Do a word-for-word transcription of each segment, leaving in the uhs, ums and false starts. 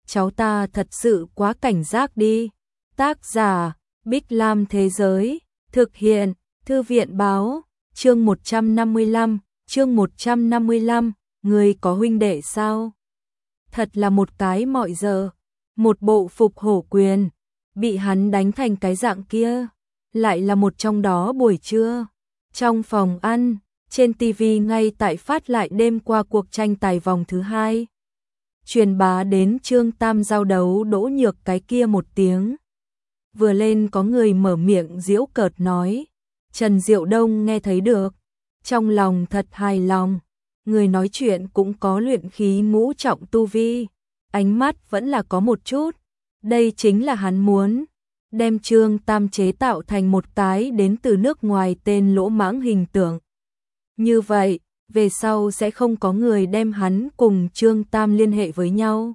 cháu ta thật sự quá cảnh giác đi. Tác giả, Bích Lam Thế Giới, thực hiện, Thư viện Báo, chương một trăm năm mươi lăm, chương một trăm năm mươi lăm, người có huynh đệ sao? Thật là một cái mọi giờ, một bộ phục hổ quyền, bị hắn đánh thành cái dạng kia, lại là một trong đó buổi trưa. Trong phòng ăn, trên ti vi ngay tại phát lại đêm qua cuộc tranh tài vòng thứ hai. Truyền bá đến Trương Tam giao đấu Đỗ Nhược cái kia một tiếng. Vừa lên có người mở miệng giễu cợt nói. Trần Diệu Đông nghe thấy được, trong lòng thật hài lòng. Người nói chuyện cũng có luyện khí ngũ trọng tu vi, ánh mắt vẫn là có một chút. Đây chính là hắn muốn đem Trương Tam chế tạo thành một cái đến từ nước ngoài tên lỗ mãng hình tượng. Như vậy, về sau sẽ không có người đem hắn cùng Trương Tam liên hệ với nhau.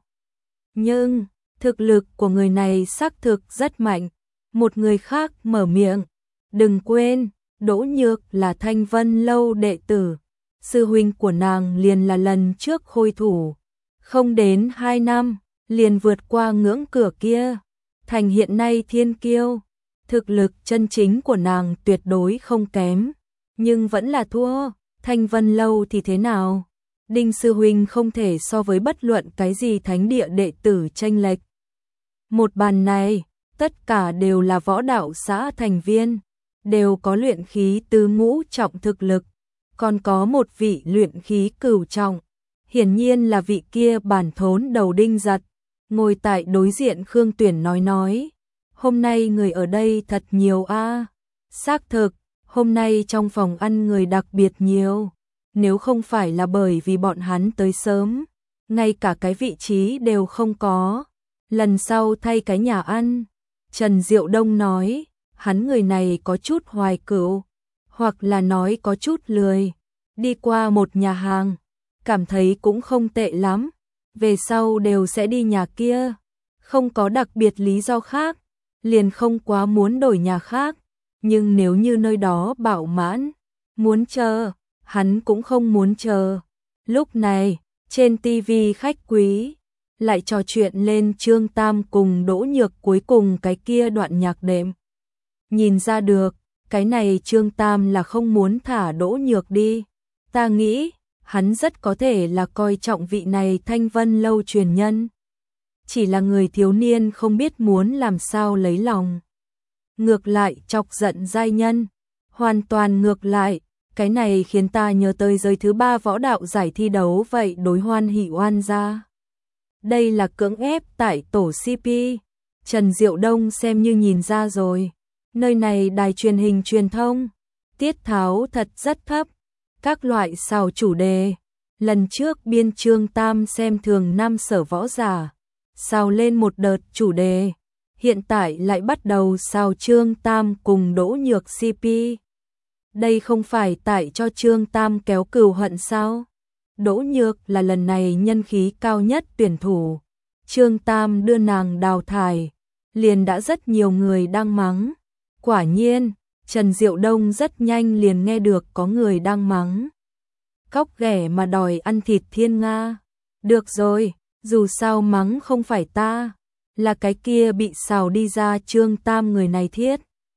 Nhưng, thực lực của người này xác thực rất mạnh. Một người khác mở miệng, đừng quên, Đỗ Nhược là Thanh Vân Lâu đệ tử. Sư huynh của nàng liền là lần trước khôi thủ. Không đến hai năm, liền vượt qua ngưỡng cửa kia. Thành hiện nay thiên kiêu. Thực lực chân chính của nàng tuyệt đối không kém. Nhưng vẫn là thua. Thanh Vân Lâu thì thế nào? Đinh sư huynh không thể so với bất luận cái gì thánh địa đệ tử chênh lệch. Một bàn này, tất cả đều là võ đạo xã thành viên, đều có luyện khí tứ ngũ trọng thực lực, còn có một vị luyện khí cửu trọng, hiển nhiên là vị kia bản thốn đầu Đinh Giật, ngồi tại đối diện Khương Tuyển nói nói, hôm nay người ở đây thật nhiều a. Xác thực, hôm nay trong phòng ăn người đặc biệt nhiều, nếu không phải là bởi vì bọn hắn tới sớm, ngay cả cái vị trí đều không có, lần sau thay cái nhà ăn. Trần Diệu Đông nói, hắn người này có chút hoài cửu, hoặc là nói có chút lười, đi qua một nhà hàng, cảm thấy cũng không tệ lắm, về sau đều sẽ đi nhà kia, không có đặc biệt lý do khác, liền không quá muốn đổi nhà khác, nhưng nếu như nơi đó bảo mãn, muốn chờ, hắn cũng không muốn chờ. Lúc này, trên ti vi khách quý lại trò chuyện lên Trương Tam cùng Đỗ Nhược cuối cùng cái kia đoạn nhạc đệm. Nhìn ra được, cái này Trương Tam là không muốn thả Đỗ Nhược đi. Ta nghĩ, hắn rất có thể là coi trọng vị này Thanh Vân Lâu truyền nhân. Chỉ là người thiếu niên không biết muốn làm sao lấy lòng. Ngược lại chọc giận giai nhân. Hoàn toàn ngược lại, cái này khiến ta nhớ tới giới thứ ba võ đạo giải thi đấu vậy đối Hoan Hỷ oan gia. Đây là cưỡng ép tại tổ xê pê. Trần Diệu Đông xem như nhìn ra rồi. Nơi này đài truyền hình truyền thông. Tiết tháo thật rất thấp. Các loại xào chủ đề. Lần trước biên Trương Tam xem thường nam sở võ giả. Xào lên một đợt chủ đề. Hiện tại lại bắt đầu xào Trương Tam cùng Đỗ Nhược xê pê. Đây không phải tại cho Trương Tam kéo cừu hận sao? Đỗ Nhược là lần này nhân khí cao nhất tuyển thủ. Trương Tam đưa nàng đào thải, liền đã rất nhiều người đang mắng. Quả nhiên, Trần Diệu Đông rất nhanh liền nghe được có người đang mắng. Cóc ghẻ mà đòi ăn thịt thiên nga. Được rồi, dù sao mắng không phải ta, là cái kia bị xào đi ra Trương Tam người này thiết.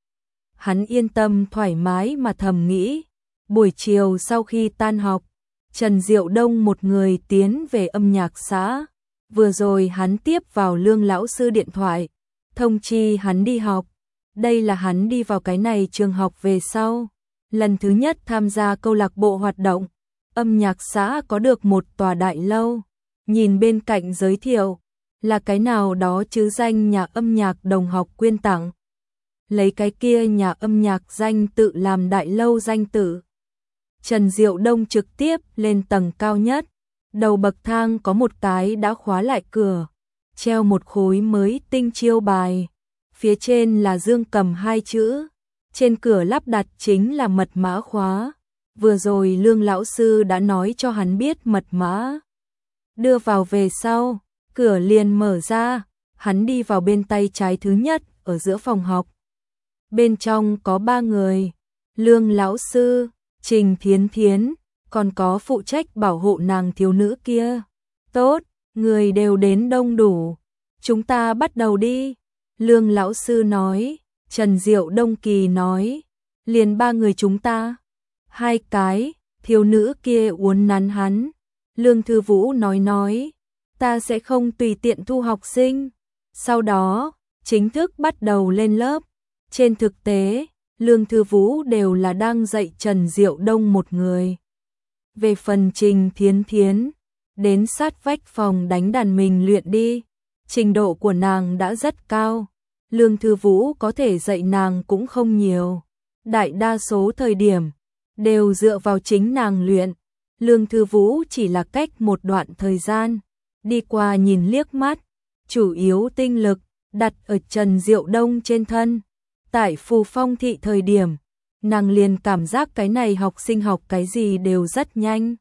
Hắn yên tâm thoải mái mà thầm nghĩ. Buổi chiều sau khi tan học, Trần Diệu Đông một người tiến về âm nhạc xã. Vừa rồi hắn tiếp vào Lương lão sư điện thoại, thông chi hắn đi học. Đây là hắn đi vào cái này trường học về sau. Lần thứ nhất tham gia câu lạc bộ hoạt động. Âm nhạc xã có được một tòa đại lâu. Nhìn bên cạnh giới thiệu, là cái nào đó chứ danh nhà âm nhạc đồng học quyên tặng. Lấy cái kia nhà âm nhạc danh tự làm đại lâu danh tự. Trần Diệu Đông trực tiếp lên tầng cao nhất. Đầu bậc thang có một cái đã khóa lại cửa, treo một khối mới tinh chiêu bài. Phía trên là Dương Cầm hai chữ. Trên cửa lắp đặt chính là mật mã khóa. Vừa rồi Lương lão sư đã nói cho hắn biết mật mã. Đưa vào về sau, cửa liền mở ra. Hắn đi vào bên tay trái thứ nhất ở giữa phòng học. Bên trong có ba người. Lương lão sư, Trình Thiến Thiến, còn có phụ trách bảo hộ nàng thiếu nữ kia. Tốt, người đều đến đông đủ. chúng ta bắt đầu đi. Lương lão sư nói, Trần Diệu Đông kỳ nói, liền ba người chúng ta. Hai cái, thiếu nữ kia uốn nắn hắn. Lương Thư Vũ nói nói, ta sẽ không tùy tiện thu học sinh. Sau đó, chính thức bắt đầu lên lớp. Trên thực tế, Lương Thư Vũ đều là đang dạy Trần Diệu Đông một người. Về phần Trình Thiến Thiến, đến sát vách phòng đánh đàn mình luyện đi. Trình độ của nàng đã rất cao. Lương Thư Vũ có thể dạy nàng cũng không nhiều. Đại đa số thời điểm, đều dựa vào chính nàng luyện. Lương Thư Vũ chỉ là cách một đoạn thời gian, đi qua nhìn liếc mắt, chủ yếu tinh lực, đặt ở Trần Diệu Đông trên thân. Tại Phù Phong thị thời điểm, nàng liền cảm giác cái này học sinh học cái gì đều rất nhanh.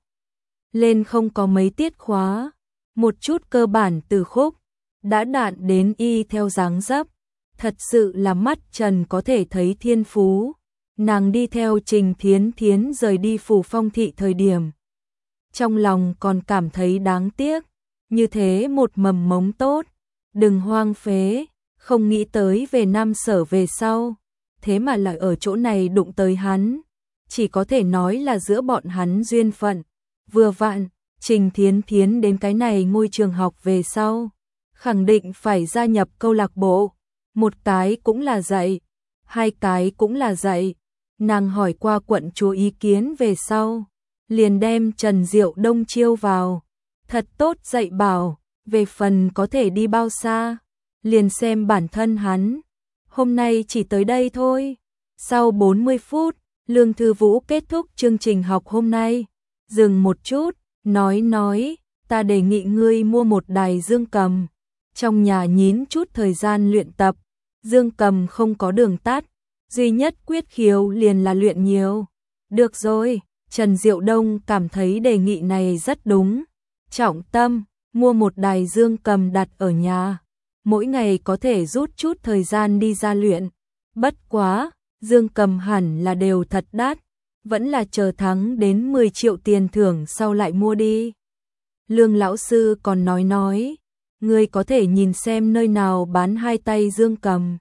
Lên không có mấy tiết khóa, một chút cơ bản từ khúc, đã đạn đến y theo dáng dấp. Thật sự là mắt Trần có thể thấy thiên phú. Nàng đi theo Trình Thiến Thiến rời đi Phù Phong thị thời điểm. Trong lòng còn cảm thấy đáng tiếc, như thế một mầm mống tốt, đừng hoang phế, không nghĩ tới về Nam Sở về sau, thế mà lại ở chỗ này đụng tới hắn, chỉ có thể nói là giữa bọn hắn duyên phận. Vừa vặn, Trình Thiến Thiến đến cái này ngôi trường học về sau, khẳng định phải gia nhập câu lạc bộ, một cái cũng là dạy, hai cái cũng là dạy. Nàng hỏi qua quận chúa ý kiến về sau, liền đem Trần Diệu Đông chiêu vào, thật tốt dạy bảo, về phần có thể đi bao xa, liền xem bản thân hắn. Hôm nay chỉ tới đây thôi. Sau bốn mươi phút, Lương Thư Vũ kết thúc chương trình học hôm nay, dừng một chút, nói nói, ta đề nghị ngươi mua một đài dương cầm, trong nhà nhín chút thời gian luyện tập. Dương cầm không có đường tắt, duy nhất quyết khiếu liền là luyện nhiều. Được rồi, Trần Diệu Đông cảm thấy đề nghị này rất đúng. Trọng tâm, mua một đài dương cầm đặt ở nhà, mỗi ngày có thể rút chút thời gian đi ra luyện. Bất quá, dương cầm hẳn là đều thật đắt, vẫn là chờ thắng đến mười triệu tiền thưởng sau lại mua đi. Lương lão sư còn nói nói, ngươi có thể nhìn xem nơi nào bán hai tay dương cầm.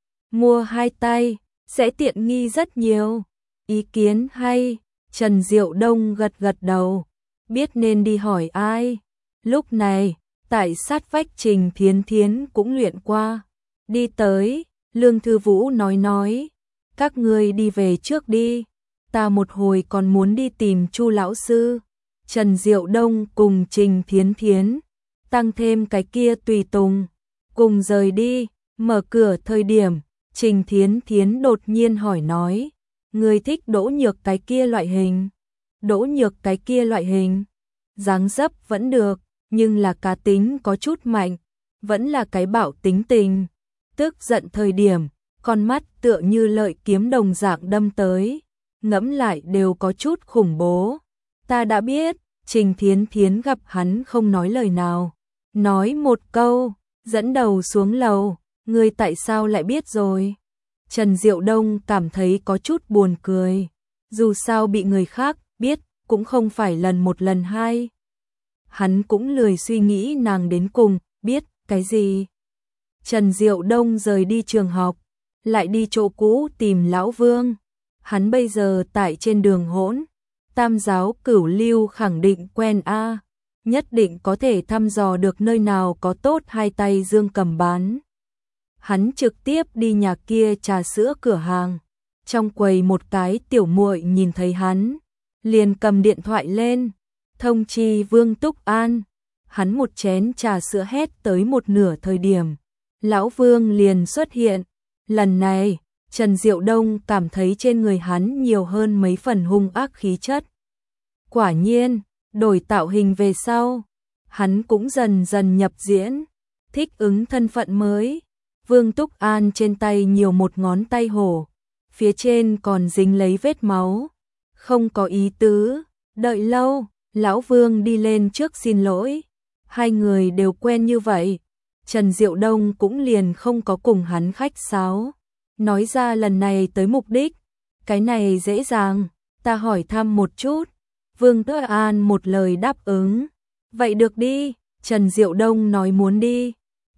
Mua hai tay, sẽ tiện nghi rất nhiều. Ý kiến hay, Trần Diệu Đông gật gật đầu, biết nên đi hỏi ai. Lúc này, tại sát vách Trình Thiến Thiến cũng luyện qua. Đi tới, Lương Thư Vũ nói nói, các ngươi đi về trước đi, ta một hồi còn muốn đi tìm Chu lão sư. Trần Diệu Đông cùng Trình Thiến Thiến, tăng thêm cái kia tùy tùng, cùng rời đi. Mở cửa thời điểm, Trình Thiến Thiến đột nhiên hỏi nói, người thích Đỗ Nhược cái kia loại hình? Đỗ Nhược cái kia loại hình, dáng dấp vẫn được, nhưng là cá tính có chút mạnh, vẫn là cái bạo tính tình. Tức giận thời điểm, con mắt tựa như lợi kiếm đồng dạng đâm tới, ngẫm lại đều có chút khủng bố. Ta đã biết. Trình Thiến Thiến gặp hắn không nói lời nào, nói một câu, dẫn đầu xuống lầu. Ngươi tại sao lại biết rồi? Trần Diệu Đông cảm thấy có chút buồn cười, dù sao bị người khác biết cũng không phải lần một lần hai. Hắn cũng lười suy nghĩ nàng đến cùng biết cái gì. Trần Diệu Đông rời đi trường học, lại đi chỗ cũ tìm Lão Vương. Hắn bây giờ tại trên đường hỗn, Tam giáo cửu lưu khẳng định quen a, nhất định có thể thăm dò được nơi nào có tốt hai tay dương cầm bán. Hắn trực tiếp đi nhà kia trà sữa cửa hàng, trong quầy một cái tiểu muội nhìn thấy hắn, liền cầm điện thoại lên, thông chi Vương Túc An. Hắn một chén trà sữa hét tới một nửa thời điểm, Lão Vương liền xuất hiện. Lần này, Trần Diệu Đông cảm thấy trên người hắn nhiều hơn mấy phần hung ác khí chất. Quả nhiên, đổi tạo hình về sau, hắn cũng dần dần nhập diễn, thích ứng thân phận mới. Vương Túc An trên tay nhiều một ngón tay hổ, phía trên còn dính lấy vết máu, không có ý tứ. Đợi lâu, Lão Vương đi lên trước xin lỗi. Hai người đều quen như vậy, Trần Diệu Đông cũng liền không có cùng hắn khách sáo, nói ra lần này tới mục đích. Cái này dễ dàng, ta hỏi thăm một chút. Vương Túc An một lời đáp ứng. Vậy được đi, Trần Diệu Đông nói muốn đi.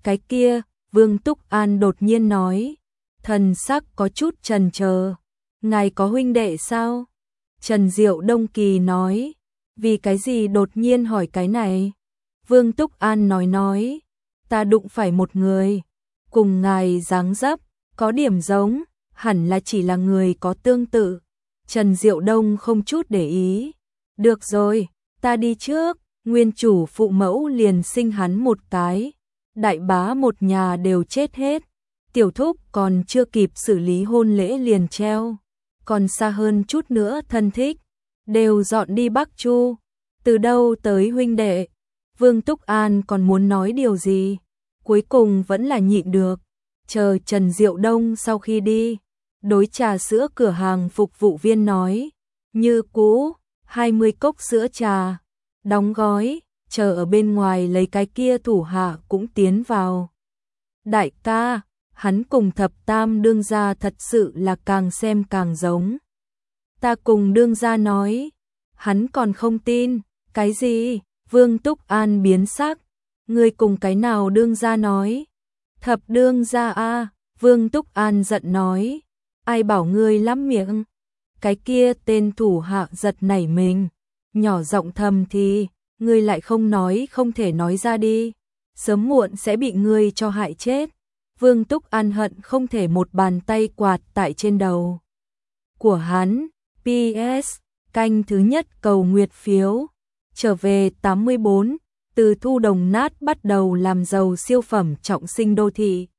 Cái kia, Vương Túc An đột nhiên nói, thần sắc có chút chần chờ. Ngài có huynh đệ sao? Trần Diệu Đông Kỳ nói, vì cái gì đột nhiên hỏi cái này? Vương Túc An nói nói, ta đụng phải một người, cùng ngài dáng dấp, có điểm giống, hẳn là chỉ là người có tương tự. Trần Diệu Đông không chút để ý, được rồi, ta đi trước, nguyên chủ phụ mẫu liền sinh hắn một cái, đại bá một nhà đều chết hết, tiểu thúc còn chưa kịp xử lý hôn lễ liền treo, còn xa hơn chút nữa thân thích, đều dọn đi Bắc Chu, từ đâu tới huynh đệ. Vương Túc An còn muốn nói điều gì, cuối cùng vẫn là nhịn được, chờ Trần Diệu Đông sau khi đi, đối trà sữa cửa hàng phục vụ viên nói, như cũ, hai mươi cốc sữa trà, đóng gói, chờ ở bên ngoài lấy cái kia thủ hạ cũng tiến vào. Đại ca, hắn cùng thập tam đương gia thật sự là càng xem càng giống. Ta cùng đương gia nói, hắn còn không tin, cái gì? Vương Túc An biến sắc, người cùng cái nào đương gia nói? Thập đương gia a, Vương Túc An giận nói, ai bảo ngươi lắm miệng? Cái kia tên thủ hạ giật nảy mình, nhỏ giọng thầm thì, ngươi lại không nói không thể nói ra đi, sớm muộn sẽ bị ngươi cho hại chết. Vương Túc An hận không thể một bàn tay quạt tại trên đầu của hắn. pê ét Canh thứ nhất cầu nguyệt phiếu. Trở về tám mươi bốn, từ Thu Đồng Nát bắt đầu làm giàu siêu phẩm trọng sinh đô thị.